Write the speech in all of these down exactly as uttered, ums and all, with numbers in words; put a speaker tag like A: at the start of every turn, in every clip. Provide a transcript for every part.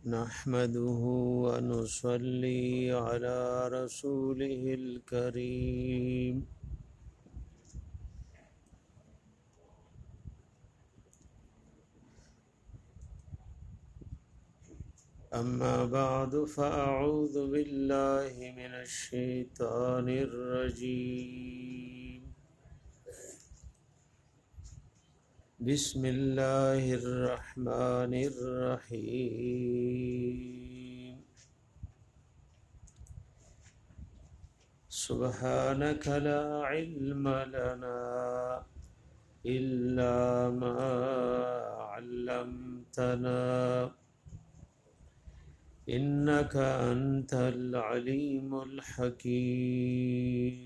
A: نحمده ونصلي على رسوله الكريم أما بعد فأعوذ بالله من الشيطان الرجيم بسم الله الرحمن الرحيم سبحانك لا علم لنا إلا ما علمتنا إنك أنت العليم الحكيم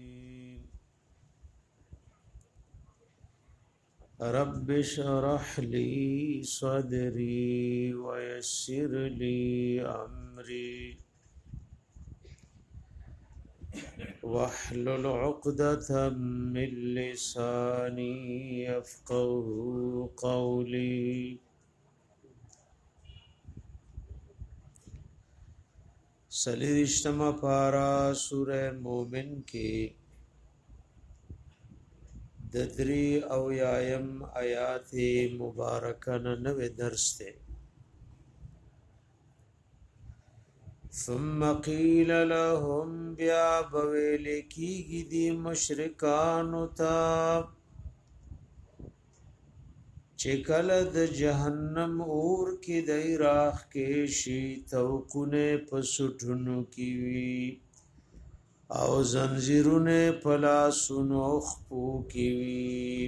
A: رب اشرح لي صدري ويسر لي أمري واحلل عقدة من لساني يفقهوا قولي سلیشتما پارا سورہ مومن کی ددری او یایم آیات مبارکن نو درس تے ثم قیل لهم بیا بویلکی گی دی مشرکانو تا چکل د جهنم اور کی دی راخ کے شی توقنے پسٹنو کی وی او زنجیرونه پلا سنو خپو کی وی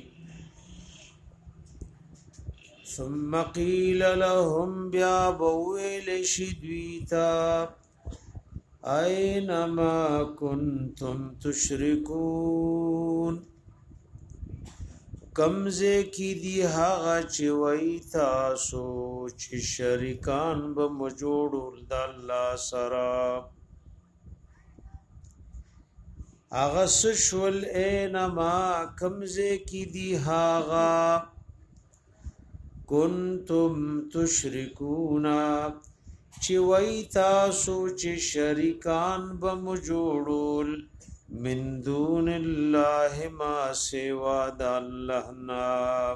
A: ثم قیل لهم بیا بویل شدویتا اینما کنتم تشرکون کمزه کی دی هاغا چی وی تاسو چی شرکان بمجوڑو د الله سرا اغس شول اینما کمزه کی دی هاغا کنتم تشرکونا چی وی تاسو چی شرکان بمجوڑول من دون الله ما سوا د الله نا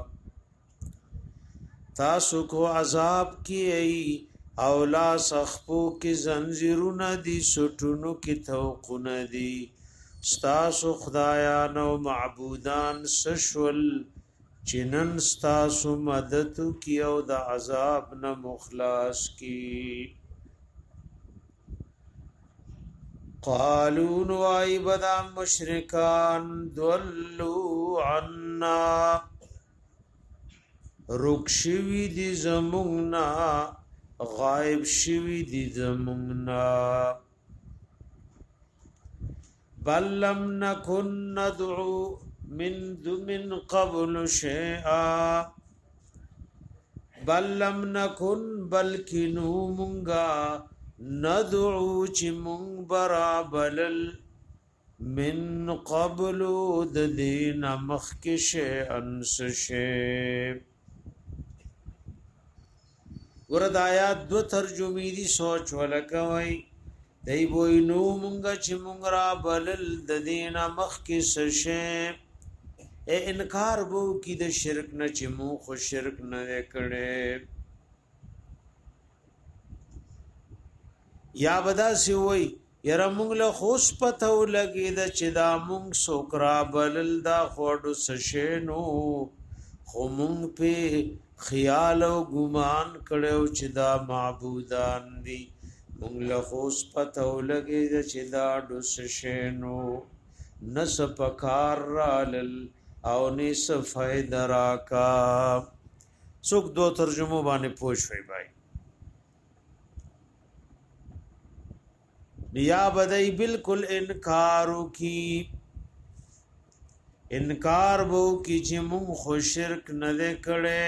A: تاسو کو عذاب کی ای اولا سخپو کی زنجیرونه دی سټونو کی توقن دی ستاسو خدایان او معبودان سشول چنن ستاسو مدد کی او د عذاب نه مخلاص کی قالوا نوای بدا مشرکان دلوا عنا رکشوی دی زموننا غائب شوی دی زموننا بل لم نكن ندعو من من قبل شيئا بل لم نكن بلكنو منغا ندعو چی مونگ برابلل من قبل د دین مخکش انس شیب ورد آیات دو ترجمی دی سوچ ولکوئی دی بوئی نو مونگا چی مونگ را بلل د دین مخکش شیب اے انکار بو کی د شرک نا چی مون خو شرک نا کڑے یا بدا سی وای یره مونږ له خوش پته لګی د چې دا مونږ سوکرا بلل دا خوړو سشینو خو مونږ په خیال او ګمان کړو چې دا معبودان دي مونږ له خوش پته لګی د چې دا د سشینو نس پکار رالل او نس فائدہ راکا څوک دو ترجمه باندې پوښوي بھائی یا بدای بالکل انکارو کی انکار بو کی چې مونږ خو شرک نه کړي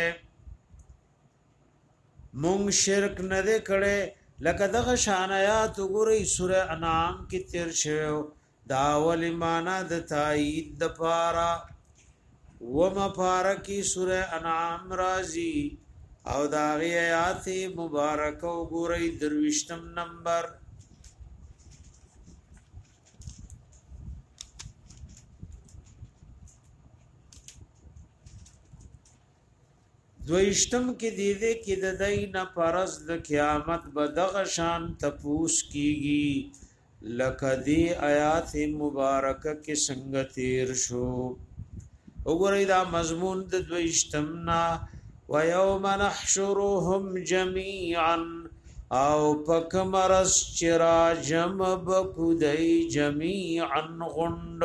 A: مونږ شرک نه کړي لکه دغه شان آیات وګورئ سوره انعام کې تیر شوی دا ول معنا د تایید د پارا و مفارکی سوره انعام رازی او دا غي آیات مبارک وګورئ درویشتم نمبر دویشتم کې دی دې کې د دینه پرز د قیامت بدغه شان تپوس کیږي لکه دی آیات مبارکه کې څنګه تیر شو وګورئ دا مضمون د دویشتم نا ويوم نحشرهم جميعا او پکمرس چرا جمع بکدی جميعا غند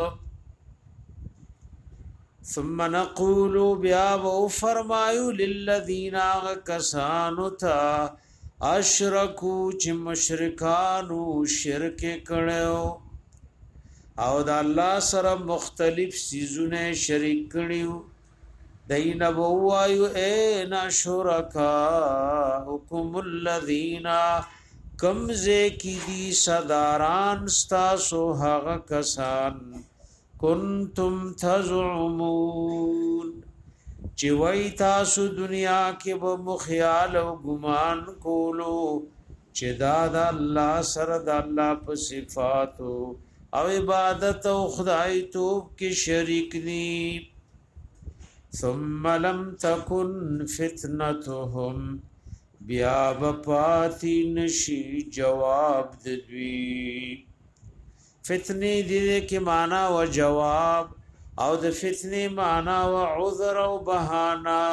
A: ثم نقول بیا و فرمایو للذین کسانو تا اشرکو چې مشرکانو شرک کړو او د الله سره مختلف سيزونه شریک کړیو دین بوایو اینا شرکاءکم الذین کمزه کی دی صداران ستاسو هغه کسان کنتم تزعمون چې وای تاسو دنیا کې به مخیال او ګمان کولو چې دا د الله سره د الله په صفاتو او عبادت او خدای توب کې شریک دي ثم لم تكن فتنتهم بیا بپاتی نشی جواب دوی فتنی دې کې معنا او جواب او د فتنی معنا او عذر او بهانا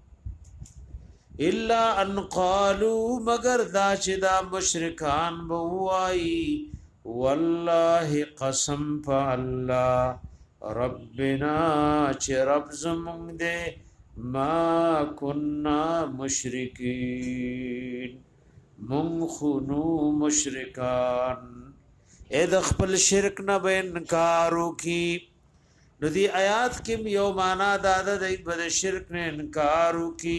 A: الا ان قالوا مگر دا چې دا مشرکان بوای والله قسم فالله ربنا چې رب زمونږ دې ما كنا مشرکین مونږ خونو مشرکان اې د خپل شرک نه به انکار وکي نو دی آیات کې یو معنا دا ده د بد شرک نه انکار وکي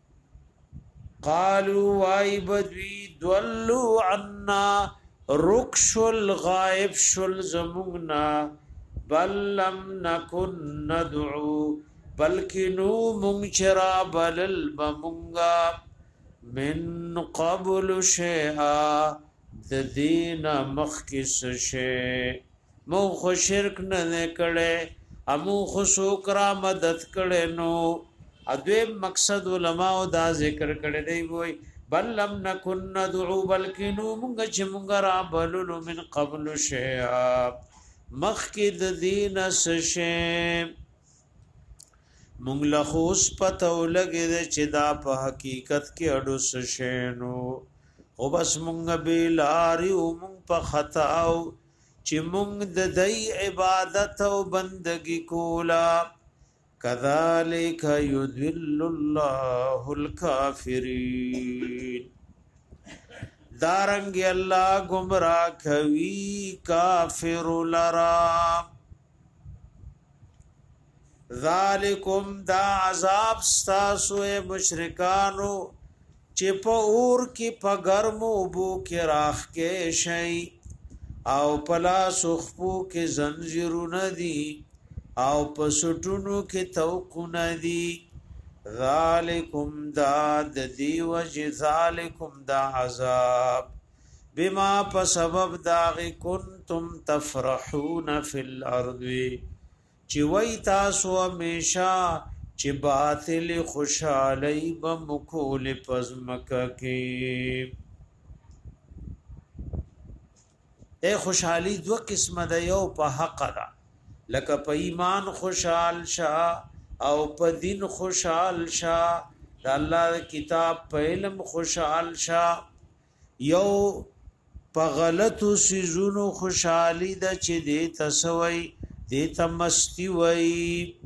A: قالوا وای بدوی دلوا عنا رکشل غائب شل زمغنا بل لم نكن ندعو بلکې نو مونږ چرا بلل بمونږه من قبل شیئا د دین مخکس شی مو خو شرک نه کړي امو خو شکر مدد کړي نو اځه مقصد علماء دا ذکر کړي دی وای بل لم نكن ندعو بلکې نو مونږ چې مونږ را بللو من قبل شیئا مخکې د دین شی مونږ له خوش پته ولګي چې دا په حقیقت کې اډو شینو او بس مونږ به لاري او مونږ په خطا او چې مونږ د دای عبادت او بندگی کولا کذالک یذل الله الکافرین دارنګ الله گمراه کوي کافر لرا ذالکم دا عذاب ستاسو مشرکانو چې په اور کې په ګرمو بو کې راخ کې شي او پلا سخپو کې زنجیرونه دي او په سټونو کې توقونه دي ذالکم دا د دی وجه ذالکم دا عذاب بما په سبب داغ کنتم تفرحون فی الارض چې وای تاسو همیشه چې باطل خوشالۍ بمکول پزمکه کې اے خوشحالی دو قسم ده یو په حق ده لکه په ایمان خوشحال شه او په دین خوشحال شه د الله کتاب په علم خوشحال شه یو په غلطو سيزونو خوشحالي ده چې دې تسوي دې تمستی وای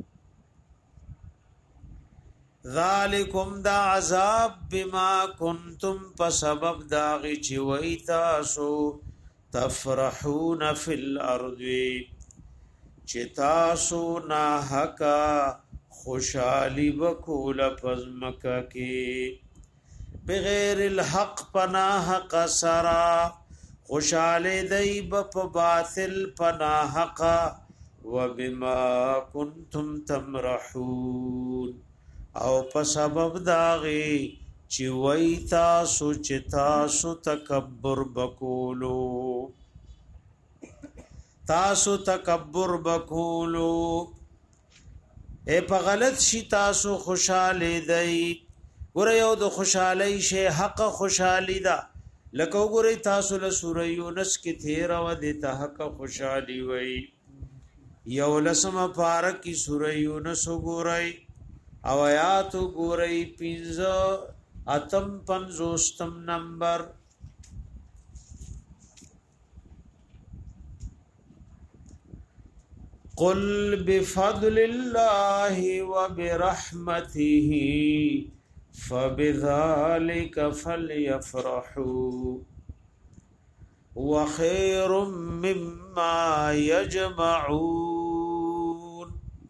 A: ذالکم دا عذاب بما کنتم پسبب داغی چی وی تاسو تفرحون فی الارض چی تاسو نا حقا خوشحالی بکول پزمکا کی بغیر الحق پنا حق سرا خوشحالی دی بپ باطل پنا حقا وبما کنتم تمرحون او په سبب داغي چې وای تاسو چې تاسو تکبر بکولو تاسو تکبر بکولو اے په غلط شي تاسو خوشاله دی ګور یو د خوشحالي شی حق خوشحالي دا لکه وګورئ تاسو له سوره یونس کې تیر او د ته حق خوشحالي وای یو لسم پارک کی سوره یونس وګورئ او آیات وګورئ پنځه اتم پنځوستم نمبر قل بفضل الله وبرحمته فبذلك فليفرحوا وخير مما يجمعون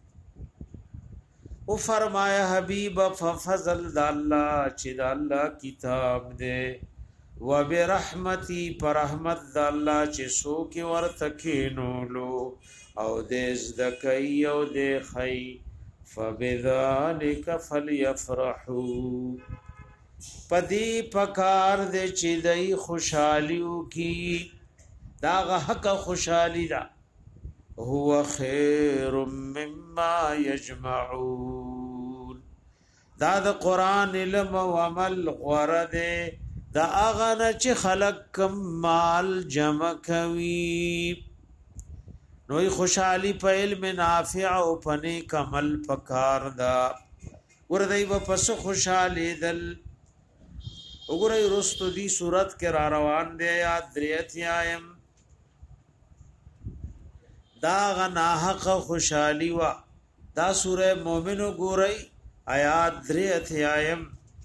A: او فرمایا حبیب ففضل د الله چې د الله کتاب دے وبرحمتي پر رحمت د الله چې سو کې ورته کینولو او دې زدکای او دې خی فبذلک فلیفرحوا پدی پکار دې چې دای خوشالیو کی دا حق خوشالی دا هو خیر مما یجمعون دا د قران علم او عمل غرده دا اغه چې خلق کم مال جمع کوي نوې خوشحالي په علم نافع او پنه کمل پکار دا ورته په پس خوشحالي دل وګورئ رستو دی صورت کې را روان دی یا دریاتیایم دا غنا حق خوشحالي وا دا سوره مومن وګورئ آیات دریاتیایم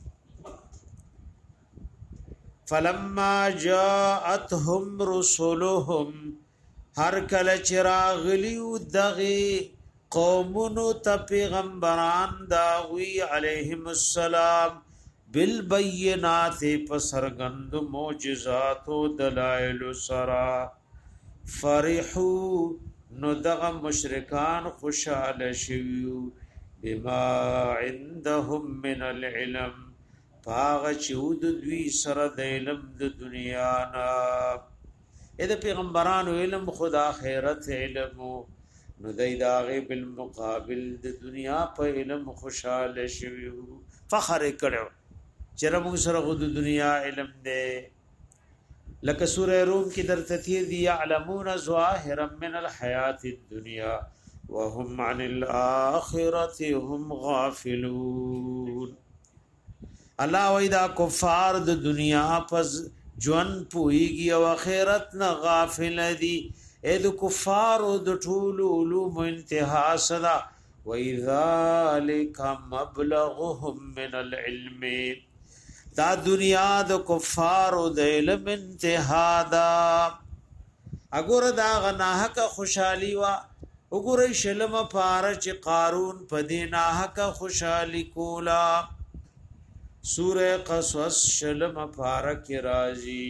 A: فلما جاءتهم رسلهم هر کله چراغلیو دغه قومونو ته پیغمبران داوی علیهم السلام بالبینات پسرغند معجزات او دلائل سرا فرحو نو دغه مشرکان خوشاله شویو بما عندهم من العلم پاغ چود دوی سره د علم د دنیا نا اې د پیغمبرانو علم خدا خیرت علم نو دای داغه بالمقابل د دنیا په علم خوشاله شویو فخر کړو چر موږ سره غو د دنیا علم دې لکه سوره روم کې درته تھی دی علمون ظاهرا من الحیات الدنیا وهم عن الاخره هم غافلون الله وېدا کفار د دنیا پس جون پويږي او اخرت نه غافل دي اې د کفار او د ټول علوم انتها صدا وَإِذَلِكَ مَبْلَغُهُم مِّنَ الْعِلْمِ دا دنیا د کفار او د علم انتها دا اګور دا غناحق خوشحالي وا وګورئ شلم پارچ قارون پدینا حق خوشحالي کولا سورہ قصص شلم پارک رازی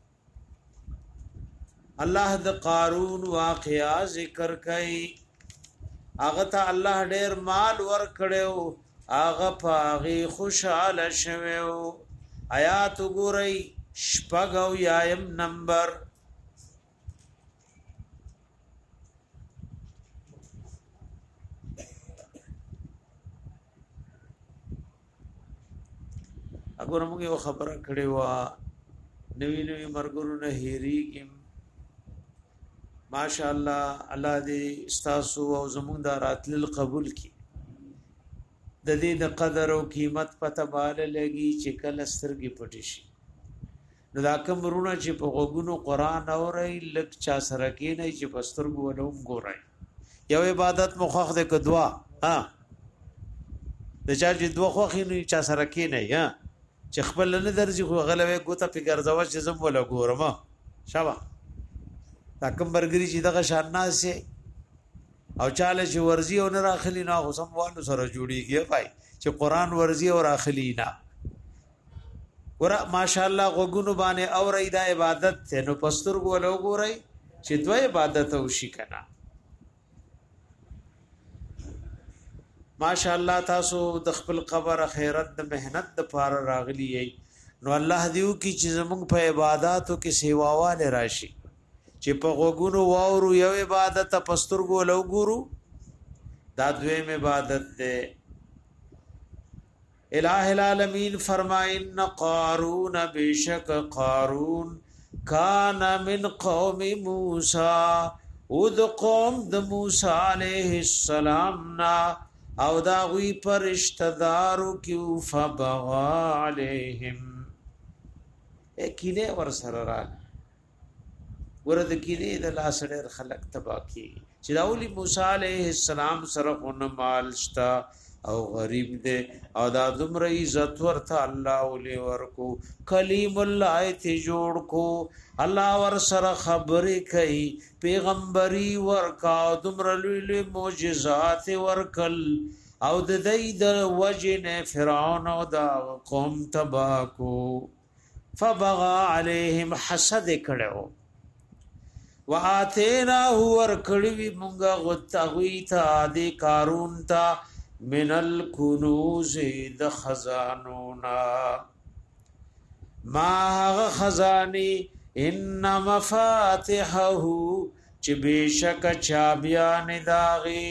A: الله د قارون واقعا ذکر کئ هغه ته الله ډیر مال ور کړو هغه پاغي خوشاله شوو آیات وګورئ شپږو یایم نمبر اګور موږ یو خبره کړې و نوی نوی مرګورو نه هېریږم ماشاءالله الله دې استاسو او زموږ د راتل قبول کړي د دې د قدر او قیمت پته باندې لګي چې کله سترګې پټې شي نو دا کوم ورونه چې په غوګونو قران اوري لک چا سره کې نه چې پسترګو ولوم ګورای یو عبادت مخخ د دعا ها د چا چې دعا خو خې چا سره کې نه یا چې خپل نه درځي خو غلوي ګوته په ګرځاو چې زم ولا ګورم شابه دا کوم برګری چې دغه شاناسه او چاله چې ورزي او نه راخلی نه خو سم والو سره جوړیږي پای چې قران ورزي او راخلی نه ور ماشاءالله غوګونو باندې اوري دا عبادت ته نو پسترګو له وګورئ چې دوی عبادت او شي کنه ماشاءالله تاسو د خپل قبر خیرت د مهنت د پار راغلی نو الله دیو کی چې زمونږ په عبادتو کې سیواواله راشي چې په غوګونو واورو یو عبادت پسترګو لو ګورو دا دویم عبادت ده الہ العالمین فرمائن قارون بشک قارون کان من قوم موسی او د قوم د موسی علیہ السلام نا او دا غوی پر اشتدارو کیو فبغا علیہم اکینه ور سره را ورد کینه د لاسړر خلق تباکی چې داولی موسی علیہ السلام سره اون مال شتا او غریب دے او دا دمر عزت ورته الله ولي ورکو کلیم الله ته جوړ کو الله ور سره خبرې کوي پیغمبري ورکا دمر لوی معجزات ورکل او د دې د وجنه فرعون او دا قوم تباکو فبغى عليهم حسد کړو واتینا ور کړوی مونږه غتغوی ته د قارون ته من الکنوز د خزانونا ما خزانی ان مفاتحه چې بشک چابیان داغي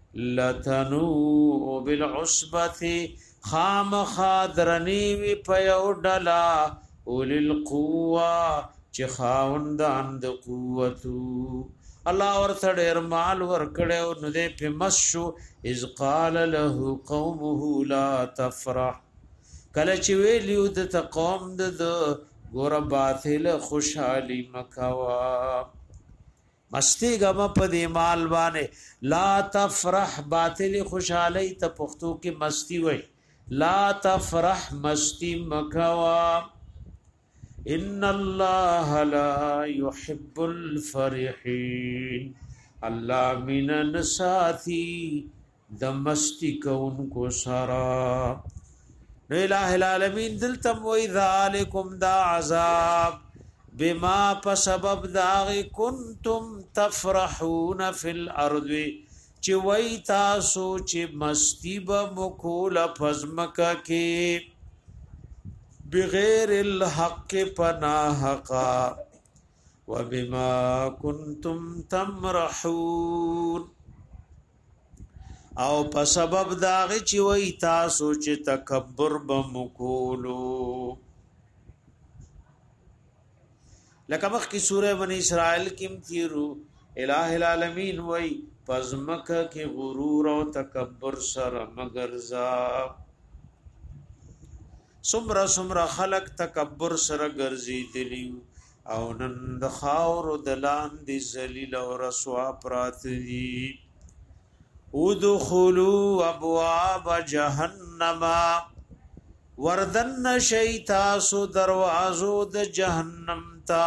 A: لتنو بالعصبه خام خادرنی وی پیو ډلا اولل قوه چې خاوندان د قوتو الله ورته ډیر مال ورکړو نو دې په مسو اذ قال له قومه لا تفرح کله چې ویلیو د قوم د ګور باطل خوشحالي مکوا مستی غم په دې مال باندې لا تفرح باطل خوشحالي ته پښتو کې مستی وای لا تفرح مستی مکوا ان الله لا يحب الفرحين الله من نساتی د مستی کون کو سرا الہ العالمین دلتم و ذالکم دا عذاب بما پسبب داغ کنتم تفرحون فی الارض چی وی تاسو چی مستی با مکول پزمکا کی بغیر الحق پناحقا وبما کنتم تمرحون او په سبب داغه چې وای تاسو چې تکبر بمکولو لکه مخکې سوره بنی اسرائیل کې تیرو الہ العالمین وای پزمکه کې غرور او تکبر سره مگرزا سمرا سمرا خلق تکبر سره ګرځي دلیو او نن د خاور دلان دی ذلیل او رسوا پرات دي ادخلوا ابواب جهنم وردن شیطاسو دروازو د جهنم تا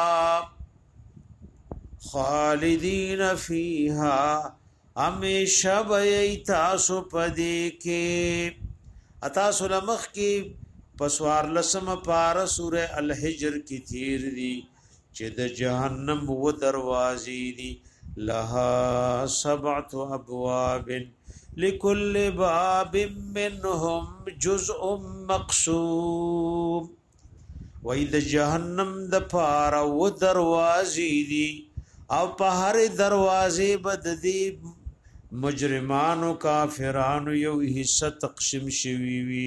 A: خالدین فیها همیشه بیتاسو پدې کې اتاسو لمخ کې پسوار لسم پار سوره الحجر کی تیر دی چې د جهنم و دروازې دی لها سبعت ابواب لكل باب منهم جزء مقسوم وای د جهنم د پار و دروازې دی او په هر دروازې بد دی مجرمانو کافرانو یو حصہ تقسیم شوی وی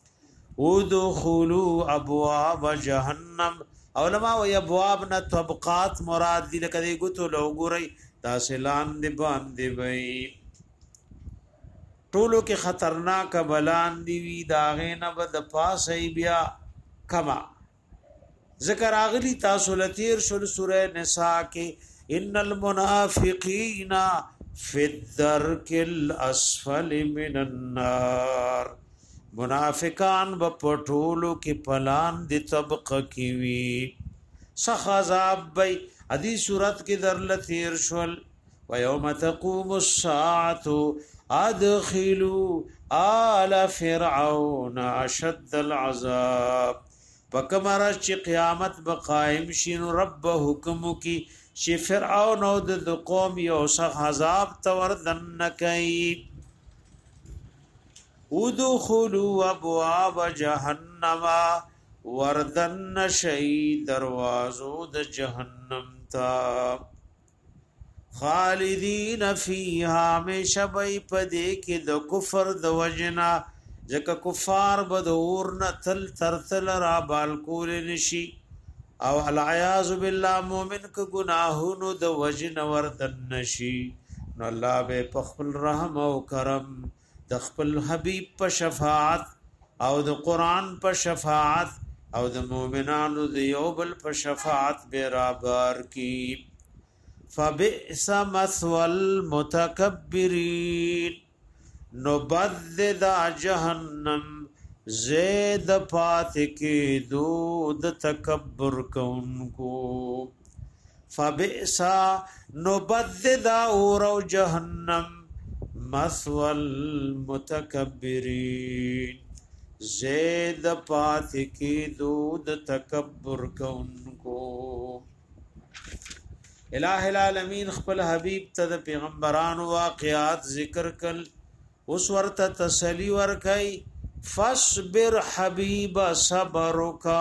A: ودخلوا ابواب جهنم علماء و ابواب نه طبقات مراد دي لکه دی ګوتو لوګوري تاسلان دی باندې وي ټولو کې خطرناک بلان دی وی داغه نه بد پاسې بیا کما ذکر اغلی تاسو لتیر شل سوره نساء کې ان المنافقین فی الدرک الاسفل من النار منافقان با پټولو کې پلان دی طبقه کی وی سخ عذاب بی ادي صورت کې در لثیر شول و یوم تقوم الساعه ادخلوا آل فرعون اشد العذاب پکمر چې قیامت بقائم شین رب حکم کی چې فرعون او د قوم یو سخ عذاب تور دن کوي ادخلوا ابواب جهنم وردن شي دروازو د جهنم تا خالدین فیها مشبای پدې کې د کفر د وجنا ځکه کفار بدور نه تل ترتل را بالکول نشي او العیاذ بالله مومن ک گناهونو د وجن وردن نشي نو الله به خپل رحم او کرم د خپل حبیب په شفاعت او د قران په شفاعت او د مؤمنانو د یوبل په شفاعت به رابر کی فبئس مثوى المتکبرین نبذ جهنم زید پات کی دود تکبر کونکو فبئس نبذ اور جهنم مثوى المتکبرین زید پات کی دود تکبر کونکو الہ العالمین خپل حبیب ته د پیغمبرانو واقعات ذکر کل اوس ورته تسلی ورکای فاصبر حبیب صبرکا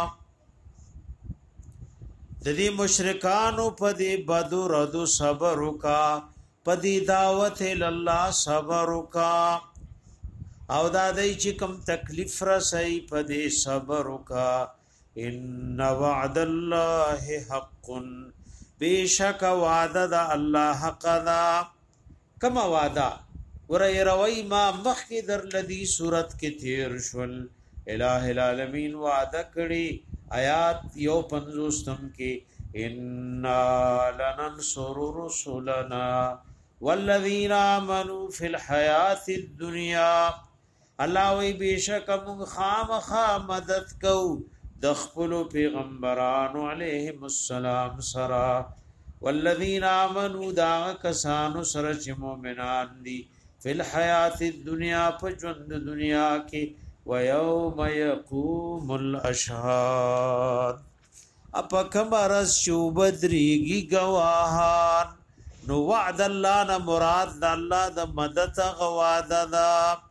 A: د دې مشرکانو په دې بدر ادو صبرکا په دې دعوت الله صبرکا او دا دای چې کوم تکلیف را سي په دې صبرکا ان وعد الله حق بیشک وعده دا الله حق دا کما وعده ورای روی ما مخی در لدی صورت کی تیر شول الہ العالمین وعده کړي آیات یو پنځوستم کې ان لننصر رسلنا والذین آمنوا فی الحیات الدنیا الله وی بیشک من خامخا مدد کو د خپل پیغمبرانو علیهم السلام سرا والذین آمنوا دا کسانو سره چې مؤمنان دي فی الحیات الدنیا په ژوند دنیا کې و یوم یقوم الاشهاد اپ کمرس شوبدریږي گواهان نو وعد الله نه مراد د الله د مدد غواده ده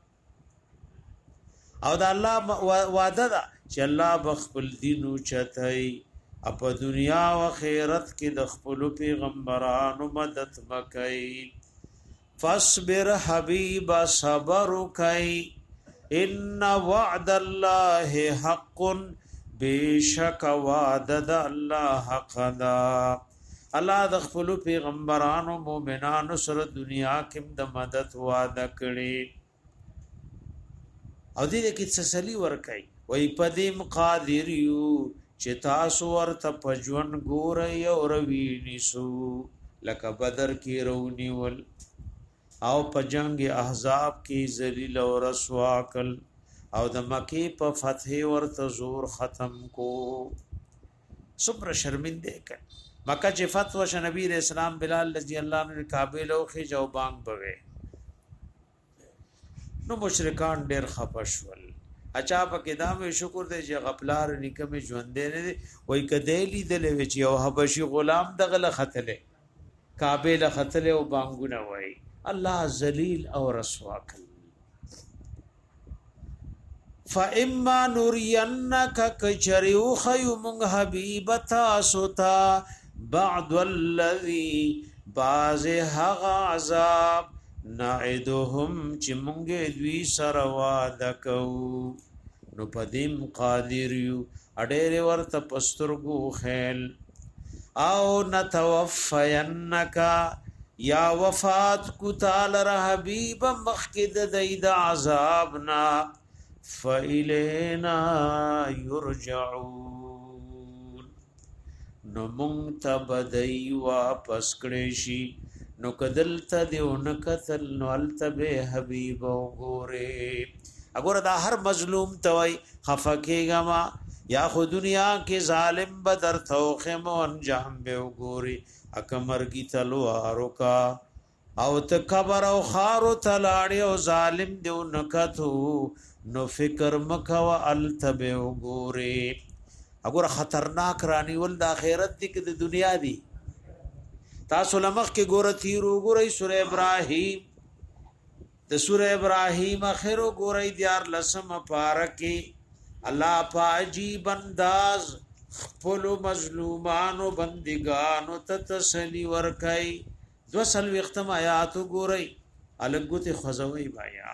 A: او د الله وعده ده چې الله بخپل دینو چتای اپ دنیا او آخرت کې د خپل پیغمبرانو مدد وکای فاصبر حبیب صبر وکای ان وعد الله حق بیشک وعد د الله حق دا الله د خپل پیغمبرانو مؤمنانو سره دنیا کې د مدد وعده کړي او دې کې تسلی ورکای وای پدیم قادر یو چې تاسو ورته پجون ګورئ او روي نسو لکه بدر کې رونی ول او پجنګ احزاب کې ذلیل او رسوا کل او د مکی په فتح ورته زور ختم کو صبر شرمنده کړ مکه چې فتح وش نبی رسول الله بلال رضی الله عنه کابل او خې جو بانګ بوي نو مشرکان ډېر خپشول اچا په کدام شکر دې چې غفلار نکم ژوندې نه وای کدی دلې وچ یو حبشي غلام دغه خطلې کعبه له خطلې او بانګونه وای الله ذلیل او رسوا کړ فاما نرينك كجريو خيم حبيبتا سوتا بعد الذي باز هغ عذاب نعدهم چې مونږه دوی سره وعده کوو نو پدیم قادر یو اډېر ورته پسترګو خیل او نتوفینک یا وفات کو تعالی حبیب مخکد دید عذابنا فإلینا یرجعون نو مونږ ته بدای واپس کړي شي نو کدلته دیونه قتل نو التبه حبیب وګوره اګوره دا هر مظلوم توي خفکیګما یا خو دنیا کې ظالم بدر توخم انجام به وګوري اکمرګی تلوارو کا او تکبر او خارو تلاړي او ظالم دیونه کتو نو فکر مکوا التبه وګوره اګوره خطرناک رانی ول د اخرت دي کې د دنیا دي تاسو لمخ کې ګوره تیرو ګورې سورې ابراهیم د سوره ابراهیم اخر ګورئ دیار لسم پارکی الله پاجیب انداز خپل مظلومانو بندگانو ته تسلی ورکای دو سل وختم آیات ګورئ الګوت خزوی بیا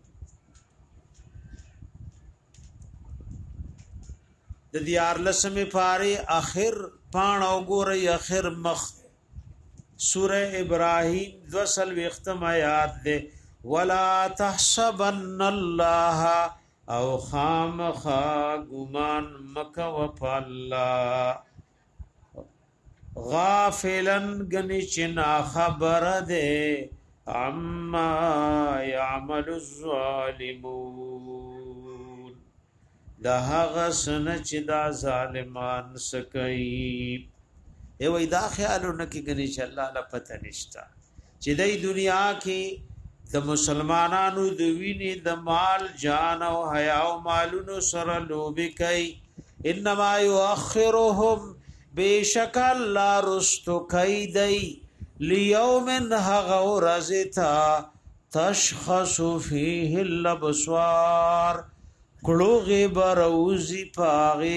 A: د دیار لسم پاری اخر پان او ګورئ اخر مخ سوره ابراهیم دو سل وختم آیات ده ولا تحسبن الله او خامخا گمان مکا وفالله غافلن گنی چنا خبر دے عما يعمل الظالمون دا غسن چې دا ظالمان سکئی ای وای دا خیالونه کې گنی چې الله لا پته نشتا چې دای دنیا کې د مسلمانانو د ویني د مال جان او حیا او مالونو سره لوبي کوي انما يؤخرهم بشک الله رستو کیدای لیوم هغورزتا تشخص فيه الابصار کلوغه بروزی پاغه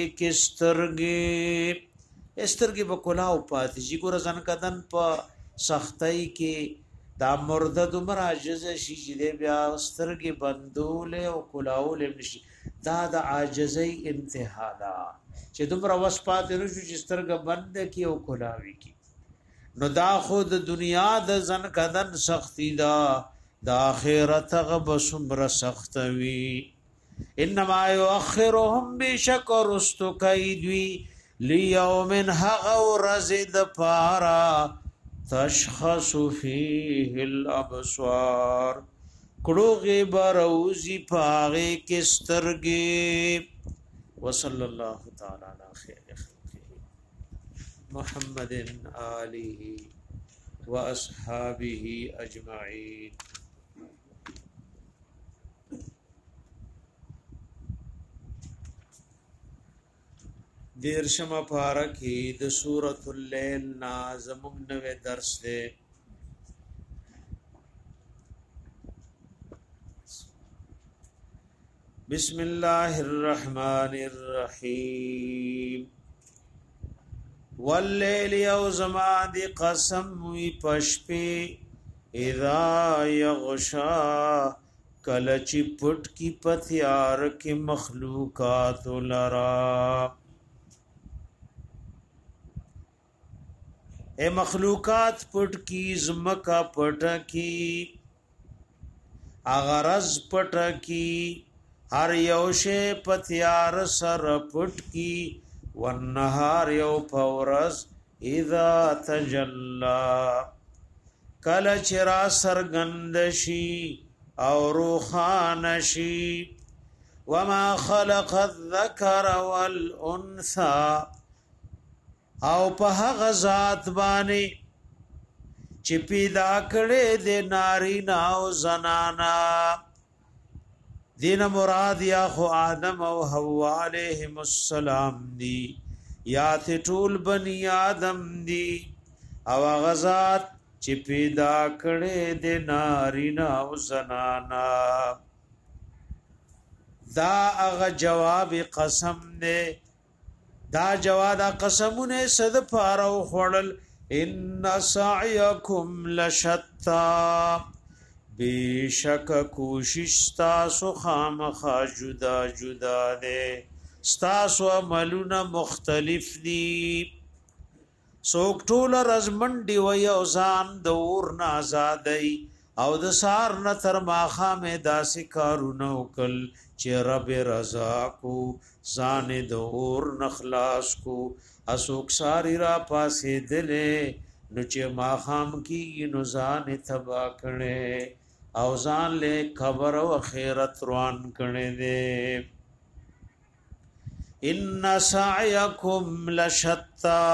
A: کسترګي استرګي بکولاو پات جی ګور ځن کدن په سختای کې دا مرده دومره عاجز شي چې بیا سترګې بندول او کلاول نشي دا د عاجزۍ انتها ده چې دومره وسپات نشو چې سترګې بند کی او کلاوي کی نو دا خود دنیا د زن کدن سختی دا د آخرت غب سمر سختوي انما يؤخرهم بشکر استکیدوی لیوم هغو رزد پارا تشخص فيه الابصار کړوغه بروزی پاغه کسترګي وصلی الله تعالی علی خیر خلقه محمد آله واصحابه اجمعین دیرشم پارکی د سورۃ اللیل نازمون نوے درس دے بسم اللہ الرحمن الرحیم واللیل یوزما دی قسم وی پشپی اذا یغشا کلچی پٹ کی پتیار کی مخلوقات لرا اے مخلوقات پټ کی زمکا پټ کی اغرز پټ کی هر یوشه پتیار سر پټ کی والنهار یو پورز اذا تجلا کل چرا سرگندشی او روخانشی وما خلق الذکر والانثى او په هغه ذات باندې چې پیدا کړي د ناری ناو زنانا دین مراد یا خو آدم او حوا علیهم السلام دی یا ټول بنی آدم دی او هغه ذات چې پیدا کړي د ناری ناو زنانا دا هغه جواب قسم نه دا جواد قسمونه صد پارو خړل ان سعيكم لشتا بیشک کوشش تاسو خامخا جدا جدا ده تاسو عملونه مختلف دي سوک ټول رزمنډي وي او ځان د اور نه آزادای او د سار نه تر ماخه مې داسې کارونه وکړ چې رب رضا کو ځان د اور نخلاص کو اسوک ساری را پاسې دلې نو چې ماخام کی نو ځان تبا کړي او ځان له خبر او خیرت روان کړي دې ان سعيكم لشتا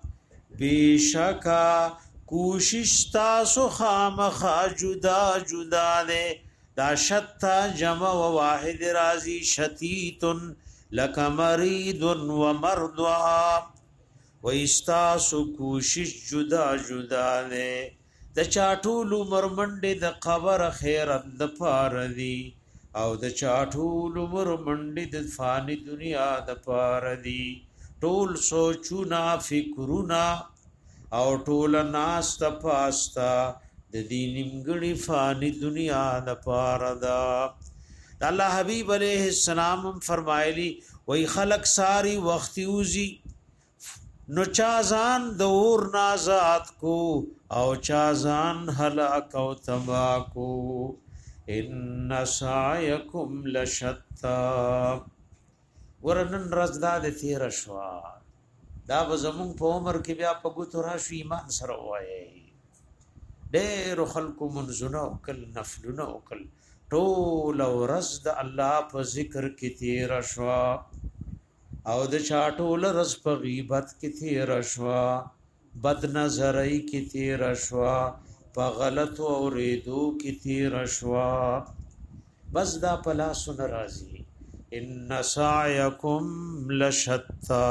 A: بیشکا کوشش تاسو خامخا جدا جدا دے دا شتا جمع و واحد رازی شتیتن لکا مرید و مردعا و استاسو کوشش جدا جدا دے د چاټول مرمنډه د قبر خیرت د پار دی او د چاټول مرمنډه د فانی دنیا د پار دی ټول سوچونه فکرونه او ټول ناس ته پاستا د دې نیمګړي فانی دنیا د پار دا الله حبیب علیہ السلام فرمایلی وای خلق ساری وخت یوزی نو چازان د اور نازات کو او چازان هلاک او تبا کو ان سعیکم لشتا ورنن رزدا د تیر شوا دا زمون په عمر کې بیا په ګوتو راشي ایمان سره وای ډېر خلکو منځونه او کل نفلونه او کل ټول ورځ د الله په ذکر کې تیر شوا او د چاټول رس په غیبت کې تیر شوا بد نظرۍ کې تیر شوا په غلط اوریدو کې تیر شوا بس دا پلا سن راضی ان سعیکم لشتا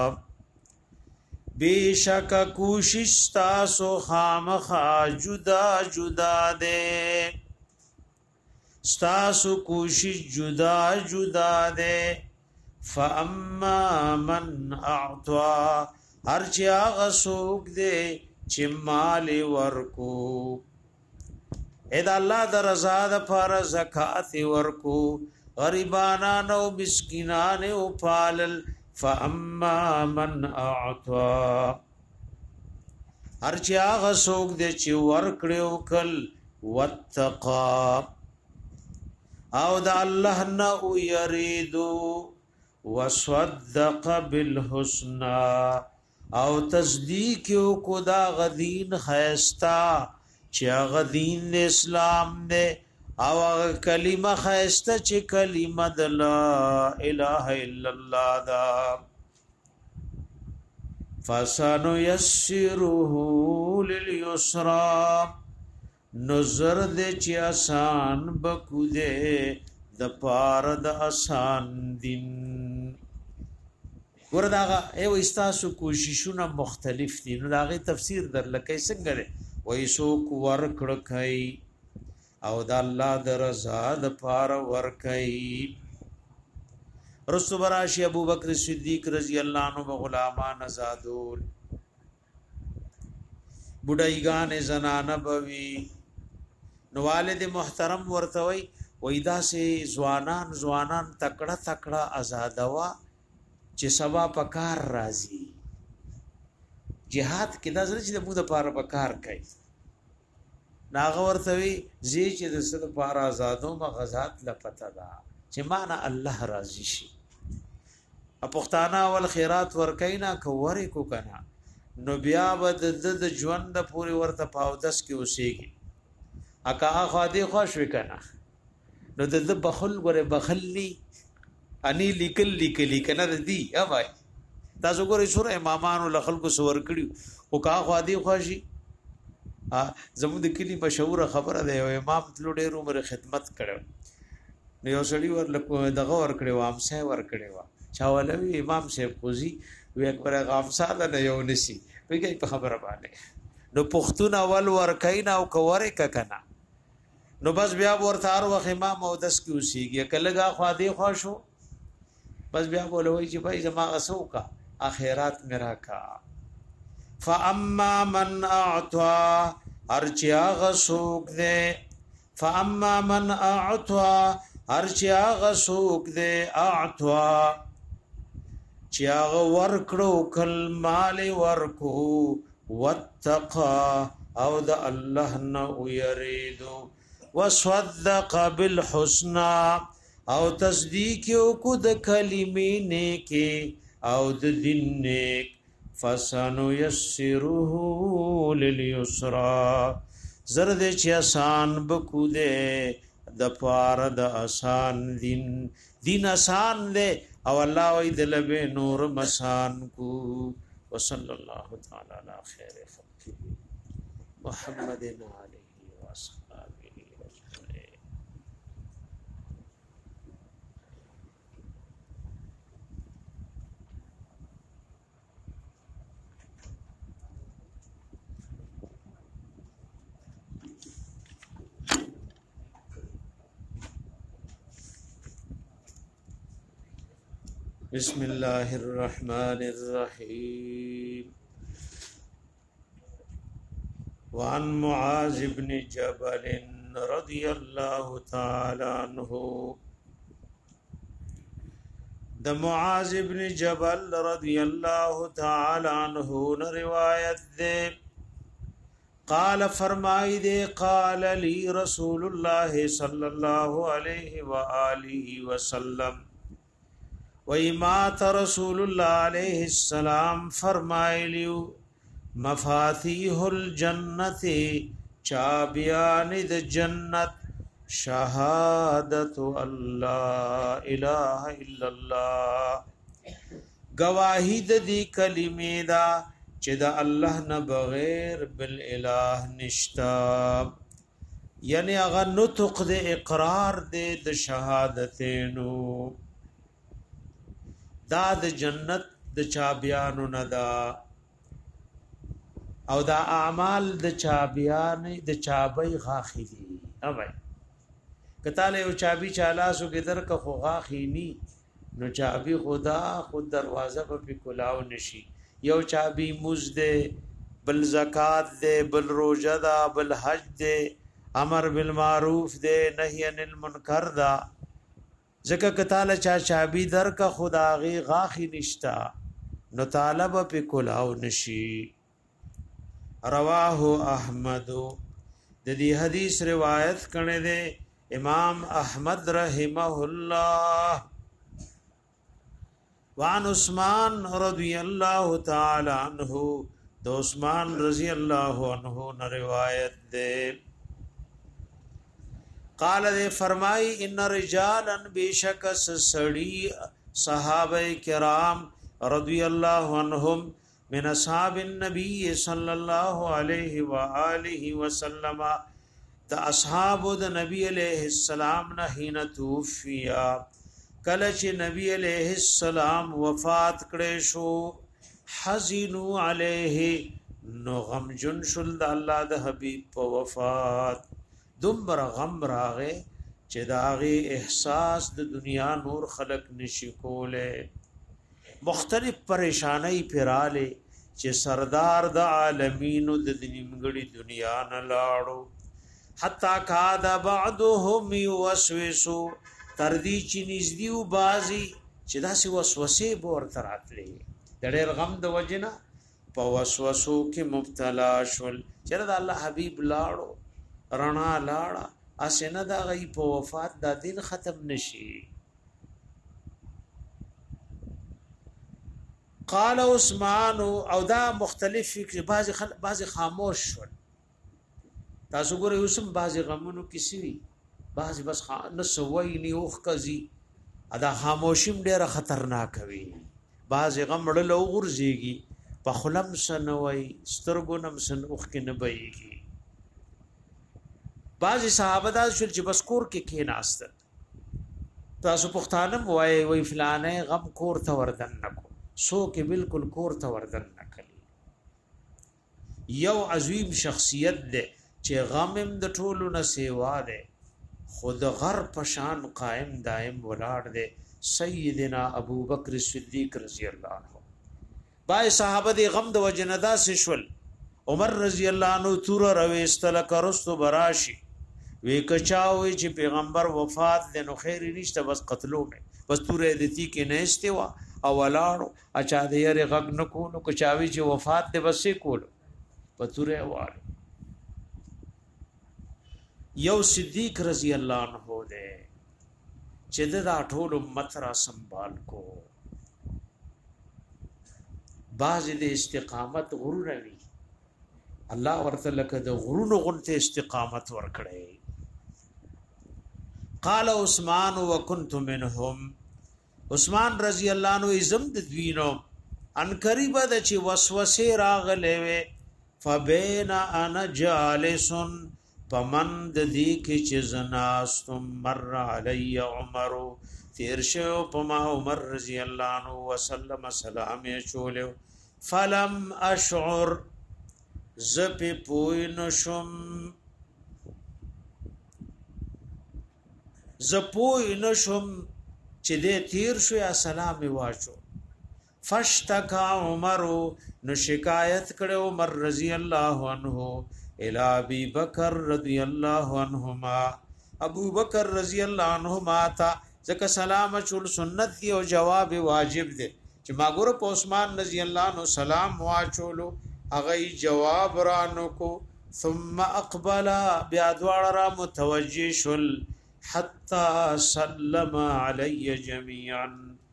A: بیشک کوشش تاسو خامخا جدا جدا دے ستاسو کوشش جدا جدا دے فاما من اعطا هر چا غسوک دے چې مال ورکو اې دا الله د رضا د پر زکات ورکو غریبانان او مسکینان او پالل فاما من اعطا هر چا غسوک دے چې ورکړو کل واتقا او دا الله نه یریدو وصدق بالحسنا او تصدیق کو دا غدین خیستا چې غدین اسلام دے او کلمه خیستا چې کلمه د لا اله الا الله دا فسنيسره لليسرى نظر دې چې آسان بکو دې د پار د آسان دین ورداغه ایو استاسو کوششونه مختلف دي نو داغه تفسیر در لکه څنګه ده وای سو کو ور کړ کای او د الله د رضا د پار ور کای رسول براشی ابو بکر صدیق رضی الله عنه غلامان آزادول بډایګان زنانه بوي نو والد محترم ورتوي وېدا سي ځوانان ځوانان تکړه تکړه آزادوا چې سبا پکار راځي jihad کې دا زره چې د موږ لپاره پکار کوي ناغه ورتوي زی چې د سره لپاره آزادو ما غزات لپته دا چې معنا الله راضي شي اپختانا ول خیرات ور کینا کوورې کو کنا نو بیا بد د ژوند پوری ورته پاودس کې اوسېږي اکا خو دې خوش وکنا نو د بخل غره بخلی اني لیکل لیکل کنه دی ها بھائی تاسو ګورئ سورہ امامانو لخلق سور کړیو او کا خو دې خوشي زموږ د کلی مشهور خبره ده یو امام تلو ډېر عمر خدمت کړو نو یو سړی ور دغه ور کړو امسه ور کړو چاولوی امام صاحب خوزي وی اکبر غامسا ده یو نسی ویګي په خبره باندې نو پختون اول ور کینا او کوره کنا نو بس بیا ورته هر وخت امام او دس کی اوسېږي کلهګه خوا دې خوشو بس بیا بولوي چې بھائی زما غسو کا اخرات میرا کا فاما من اعطى ارچیا غسوک دے فاما من اعطى ارچیا غسوک دے اعطى چیاغ ورکړو کل مال ورکو واتقا او د الله نو یریدو وصدق بالحسنا او تصدیق کو د کلمې نیکه او د دین نیک فسانو یسره لليسرا زرد چ آسان بکو دے د پار د آسان دین دین آسان دے او الله وی دلبه نور مسان کو وصلی الله تعالی علی خیر خلق محمد علیه وصحبه وسلم. بسم الله الرحمن الرحيم. وعن معاذ بن جبل رضي الله تعالى عنه، د معاذ بن جبل رضي الله تعالى عنه نے روایت دے، قال فرمائی دے، قال لي رسول الله صلى الله عليه وآله وسلم، وإمات رسول الله عليه السلام فرمائی لیو، مفاتیح الجنت چابیان د جنت، شهادت الله اله الا الله، گواہی د دې کلمې دا چې د الله نه بغیر بل اله نشتا، یعنی هغه نطق د اقرار د شهادتینو، دا د جنت د چابیانو نه دا، او دا اعمال د چابیان د چابي غاخي دي. اوبای کتاله یو چابي چالاسو کې در کا خو غاخي ني، نو چابي خدا خود دروازه په کلاو نشي، یو چابي مزده، بل زکات دے، بل روزه دا، بل حج دے، امر بالمعروف دے، نهی عن المنکر دا، زکه کتاله چا چابي در کا خدا غي غاخي نشتا، نو طالب په کلاو نشي. رواه احمد، د دې حدیث روایت کړي دي امام احمد رحمه الله. وعن عثمان رضی الله تعالی عنہ، د عثمان رضی الله عنه نے روایت ده، قال دے فرمائی، ان رجالا بیشک سڑی صحابہ کرام رضی اللہ عنہم من اصحاب النبی صلی اللہ علیہ وآلہ وسلم، دا اصحاب دا نبی علیہ السلام نحین توفیا، کلچ نبی علیہ السلام وفات کړي شو، حزنوا علیہ نو غم جن شل دا اللہ دا حبیب په وفات، دمبر غم راغه چې داغي احساس د دنیا نور خلق نشي کوله، مختلف پریشانای پیراله چې سردار د عالمین د نیمګړي دنیا نه لاړو، حتا کاد بعضهم یوسوسو، تر دې چې نږدې بازي چې داسې وسوسه بور تراتلې، د ډېر غم د وجنه په وسوسو کې مبتلا شول، چې د الله حبيب لاړو، رڼا لاړه، اسنه دا غي په وفات د دین ختم نشي. قال عثمان، او دا مختلف فکر، بعض خلک بعض خاموش شول، تاسو ګورئ اوسم بعض غمونو کیسي، بعض بس نه سوي نه اوخ کزي، ادا خاموشیم ډیره خطرناک وي، بعض غم له غورځيږي، په خلم سنوي سترګونم سن اوخ کې نه بيږي. بعض صحابه دا شول چې بس کور کې کې ناست، تاسو پښتانه وای وای فلانه غم کور ته وردن نکو، سو کې بالکل کور ته وردن نکړي. یو عظیم شخصیت ده چې غمم د ټولو نه سیوا ده، خود غر پشان قائم دائم ولاړ ده، سیدنا ابو بکر صدیق رضی الله عنه. بای صحابه دی غم د وجندا سشول، عمر رضی الله عنه تور روي استل کرستو براشي، وی کچاوي چې پیغمبر وفات ده نو خیر نشته، بس قتلو مې بس تورې دتی کې نه استوا او ولاړو، اچا دې یې غږ نکو، نو کچاوي چې وفات ده بس کول پتورې واره. یو صدیق رضی الله عنه ده چې دا ټول امت را سنبال کو، باز د استقامت غرور وی، الله ورته لکه د غرونو غنته استقامت ورکړي. قال عثمان وكنت منهم، عثمان رضی الله عنه ازم د دوینو ان قریبه د چې وسوسه راغلې وي، فبین انا جالس، پمند دی کې چې زناستم، مر علی عمر، تیر شو پما عمر رضی الله عنه وسلم سلام یې چولیو، فلم اشعر زپ پوی نشم، زپوی نشم چې دې تیر شو یا سلام واچو فاشتکا عمر نو شکایت کړو عمر رضی الله عنه الی ابي بکر رضی الله عنهما ابو بکر رضی الله عنهما تا ځکه سلام چول سنت دی او جواب واجب دی چې ما ګور په عثمان رضی الله عنه سلام واچولو هغه جواب رانو کو ثم اقبل بیا دوار را متوجه شل حتى سلم علی جميعا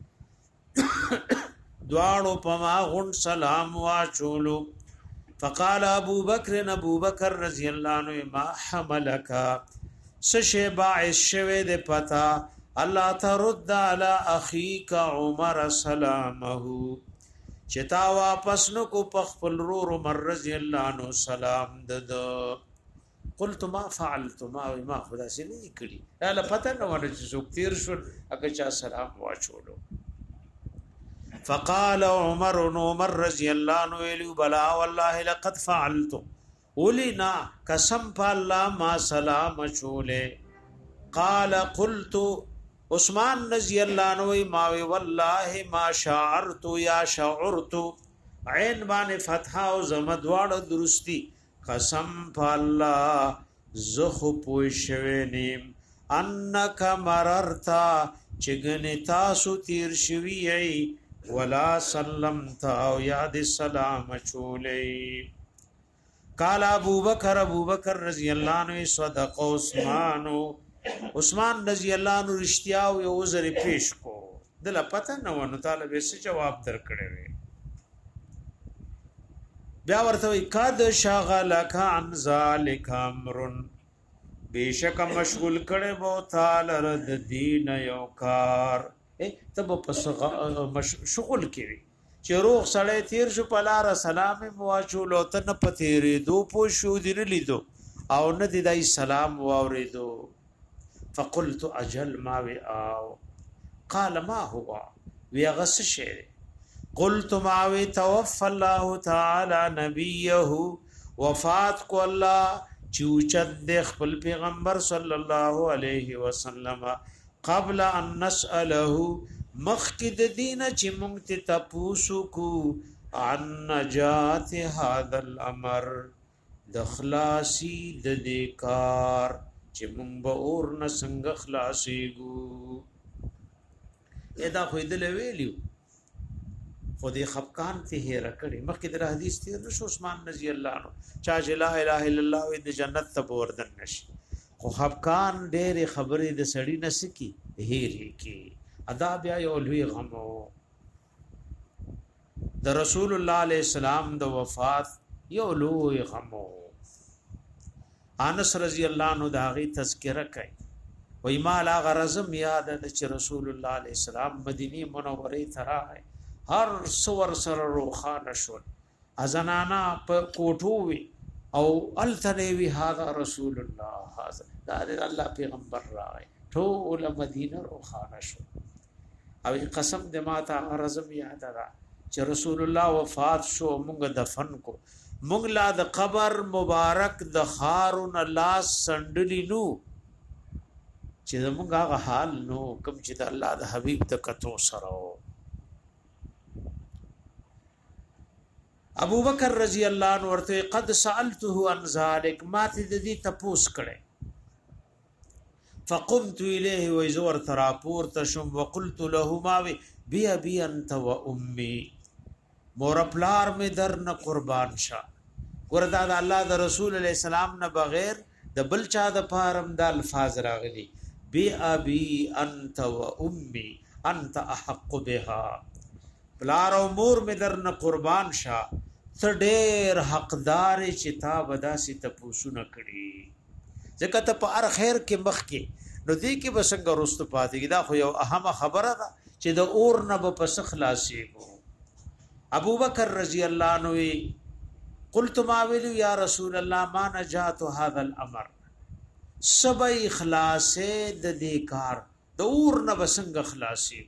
A: دوارو پما غن سلام واچولو فقال ابو بکر ابو بکر رضی اللہ عنہ ما حملک سشے باعث شوے دے پتا اللہ ترد علی اخیک عمر سلامه چتا واپس نو کو پخپل رو عمر رضی اللہ عنہ سلام دد قلت ما فعلت ما ما خدا سے نہیں کړي اله پته نو ونه چې څوک تیر شو هغه چا سلام واچولو فقال عمر عمر رضی اللہ عنہ ویلو بلا والله لقد فعلت ولنا قسم بالله ما سلام چولے قال قلت عثمان رضی اللہ عنہ ما والله ما شعرت یا شعرت عین باندې فتحه او زمد واړه درستی قسم بالله زخ پوي شوه نیم انک مررتا چګنی تاسو تیر شوی ای ولا سلمت او یاد السلام چولی قال ابو بکر ابو بکر رضی اللہ عنہ صدق عثمان عثمان رضی اللہ عنہ رشتیا او یو عذر پیش کو دل پته نو نو طالب یې جواب درکړې وي بیا ورته قد شغلک عن ذلک امر بیشک مشغول کړي بو تعالی رد دین یو کار تب پس شغل کړي چې روغ سړی تیر شو په لار سلام مواچول او تن پتیرې دو پو شو دی لیدو او نه دی دای سلام واوریدو فقلت اجل ما وی او قال ما هو وی غس شی قلت ما وی توفى الله تعالی نبیه وفات کو الله چوچد د خپل پیغمبر صلی الله علیه وسلم قبل ان نسأله مخکد دین چې مونږ ته تاسو کو عن نجات هذا الامر د خلاصي د دې کار چې مونږ به اور نه څنګه خلاصيګو ادا خو دې ویلیو خو دې خفقان ته هیر کړي مخکې د حدیث تیر نشو عثمان رضی الله عنه چا لا اله الا الله د جنت ته وردن نشي خو خفقان ډېر خبرې د سړی نسکی هېری کی ادا بیا یو لوی غم د رسول الله علیه السلام د وفات یو لوی غم انس رضی الله عنه دا غي تذکرہ کوي وای ما لا غرضم یاد د چې رسول الله علیه السلام مدینه منوره ته راغی هر سور سره روخانه شول ازنانا په کوټو وی او التنوی هذا رسول الله هذا دا الله پیغمبر راغی ټول مدینه روخانه شو او قسم د ماته غرضم یاد را چې رسول الله وفات شو مونږ دفن کو مونږ لا د قبر مبارک د خارون الله سندلی نو چې مونږ هغه حال نو کوم چې د الله د حبیب د کتو سره ابو بکر رضی اللہ عنہ ورته قد سألته عن ذلك ما ته دې تپوس کړي فقمت الیه وزور تراپور تشم وقلت له ما بی ابي انت و امي مور پلار می در نه قربان شاه وردا د الله د رسول علیہ السلام نه بغیر د بل چا د پارم د الفاظ راغلي بی ابي انت و امي انت احق بها پلار او مور می در نه قربان شاه څ ډېر حقدار چې تا ودا سي ته پوښونه کړي ځکه ته په هر خیر کې مخ کې نو دې کې بسنګ رست پاتې دا خو یو اهمه خبره ده چې د اور نه په پس خلاصي ابو بکر رضی الله عنه قلت ما ویلو یا رسول الله ما نجات هذا الامر سب اخلاص د دې کار د اور نه بسنګ خلاصي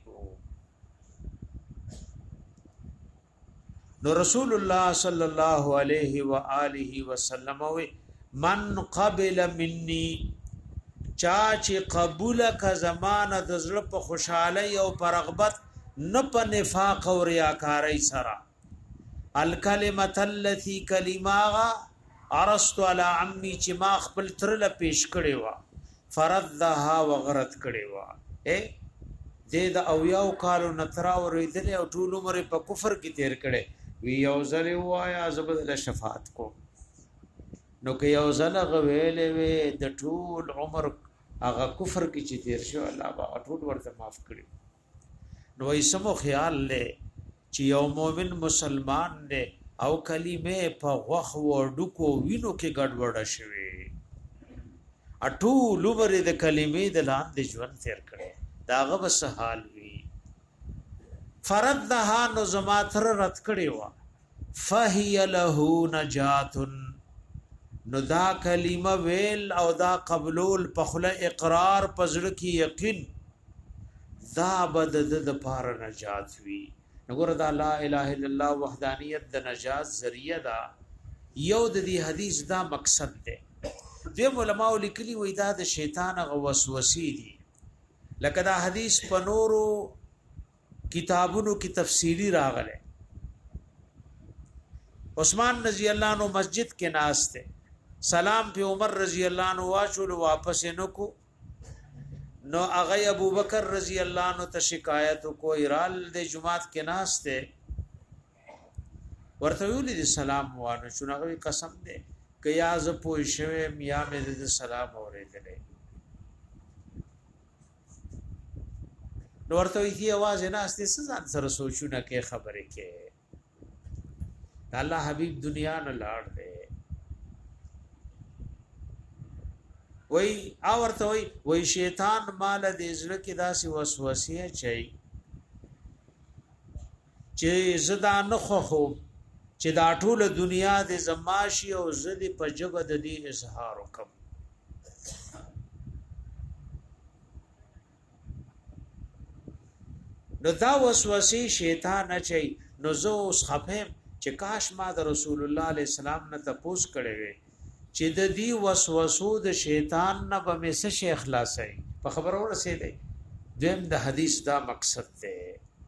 A: نو رسول الله صلی الله علیه و آله وسلم من قبل مني چا چې قبول ک زمانه د زړه په خوشحالي او په رغبت نه په نفاق او ریاکاری سره الکلمه التي کلماغه عرست على عمي چې ما خپل ترله پیش کړي وا فردها وغرت کړي وا اے دې د او یو کالو نترا ورېدل او ټول عمر په کفر کې تیر کړي وی یو ځل وایا زبد شفاعت کو نو که یو ځل غویلې وې د ټول عمر هغه کفر کې چې تیر شو الله با ټول ورته معاف کړي نو یې سمو خیال لې چې یو مؤمن مسلمان دی او کلمه په وخ وړو کو وینو کې ګډوډه شوی اټول عمر د کلمې د لاندې ژوند تیر کړي داغه بس حال وی فردها نو زماتر رد کړي وا فهي له نجات نو دا کلمه ویل او دا قبول پخله اقرار پزړه کی یقین دا بد د پار نجات وی نګور دا لا اله الا الله وحدانیت د نجات ذریعہ دا یو د دې حدیث دا مقصد ده د علماء لیکلي وې دا د شیطان غ وسوسې دي لکه دا حدیث په نورو کتابونو کې تفصیلی راغله عثمان رضی الله عنه مسجد کې ناشته سلام په عمر رضی الله عنه واچول واپس نکو نو اغه ابو بکر رضی الله عنه ته شکایت کو ایرال د جمعات کې ناشته ورته ویل دي سلام وانه شنو قسم ده ک یا ز پوه شوه میا مې د سلام اورېدل نو ورته یې आवाज نه استه سزان سره سوچونه کې خبره کې الله حبیب دنیا نه لاړ دی وای او ورته وای وای شیطان مال دې زړه کې داسې وسوسه چي چې زدا نه خو چې دا ټول دنیا د زماشي او زدي په جبه د دې اظهار وکم نو دا وسوسه شیطان اچي نو زه اوس خفهم چې کاش ما د رسول الله علیه السلام نه تپوس کړي وي چې د دې وسوسو د شیطان نه به مې څه شي اخلاصي په خبرو رسیدي دیم د حدیث دا مقصد ده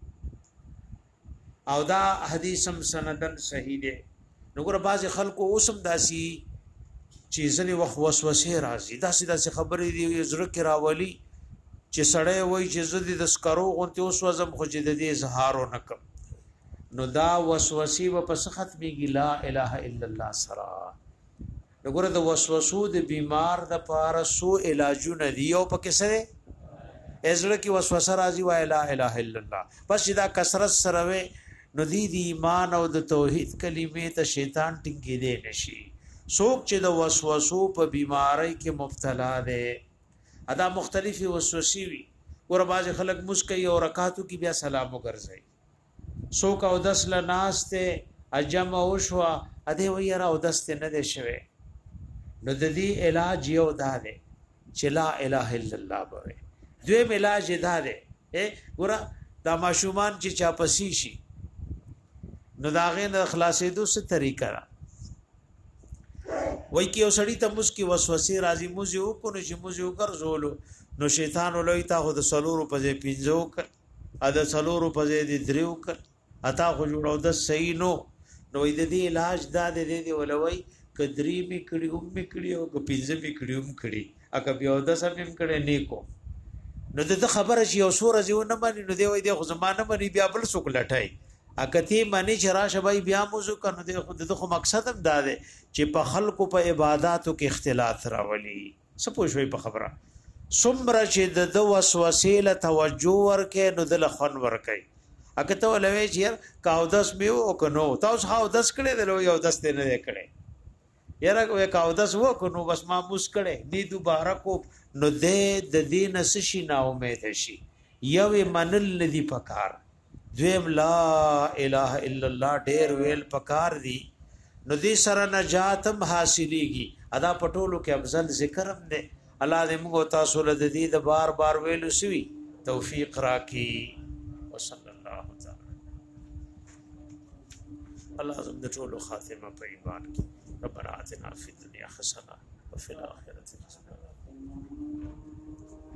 A: او دا حدیث هم سندن صحیح ده نو ګور بعض خلکو اوسم داسي چې ځنې وخت وسوسه راځي داسي داسي خبرې دی زړه کې راولي چې سړی وای چې زدي د سکرو غونته اوس وزم خو چې د دې اظهار نکم نو دا وسوسه و پس ختميږي لا اله الا الله سرا وګوره د وسوسو د بیمار د پاره سو علاجونه دی او پکې سره ازړه کې وسوسه راځي وا لا اله الا الله پس دا کثرت سره نو دی د ایمان او د توحید کلمې ته شیطان ټینګې دی نشي څوک چې د وسوسو په بیماری کې مبتلا دی ادا مختلفي وسوسې وي ور باز خلک مسکي او رکعاتو کې بیا سلام وګرځي څوک او دس لناسته اجمع او شو اده ویرا او دس نه دي شوه نو د دې علاج یو دا دی چې لا اله الا الله به دوی علاج دا دی ګور دا ماشومان چې چا پسی شي نو داغه نه خلاصې دوه څه طریقه را وای کی اوسړی ته مسکی وسوسه راځي موزي او کو نشي موزي وګرځولو نو شیطان ولوي تا خو د سلورو په ځای پینځو ک ا د سلورو په ځای دی دریو ک اتا خو جوړو د صحیح نو نو د دې علاج دا دی دی ولوي کدری می کړي هم می کړي او ک پینځه می کړي هم کړي اګه بیا د سم می کړي نیکو نو د خبره شي او سور ځو نه باندې نو دی وای دی خو زمانه باندې بیا بل څوک لټای اکتی معنی چرا شبای بیا موضوع کنه د خود د خو مقصد هم دا دی چې په خلکو په عبادتو کې اختلاط راولي څه پوښوي په خبره څومره چې د وسوسې له توجه ورکې نو د لخن ورکې اګه ته ولوي چې کاو داس میو او کنو تاسو هاو داس کړي د یو داس نه کړي یاره کوه کاو داس و کنو بس ما موس کړي دی دوباره کو نو د دین سشي نا امید شي یو منل ندی پکار دویم لا اله الا الله ډیر ویل پکار دی نو دې سره نجاتم حاصلېږي ادا پټولو کې افضل ذکرم دی الله دې موږ تاسو له دې د بار بار ویلو سوي توفیق راکړي وصلی الله تعالی الله زم د ټولو خاتمه په ایمان کې ربنا آتنا فی الدنیا حسنه وفي الاخرته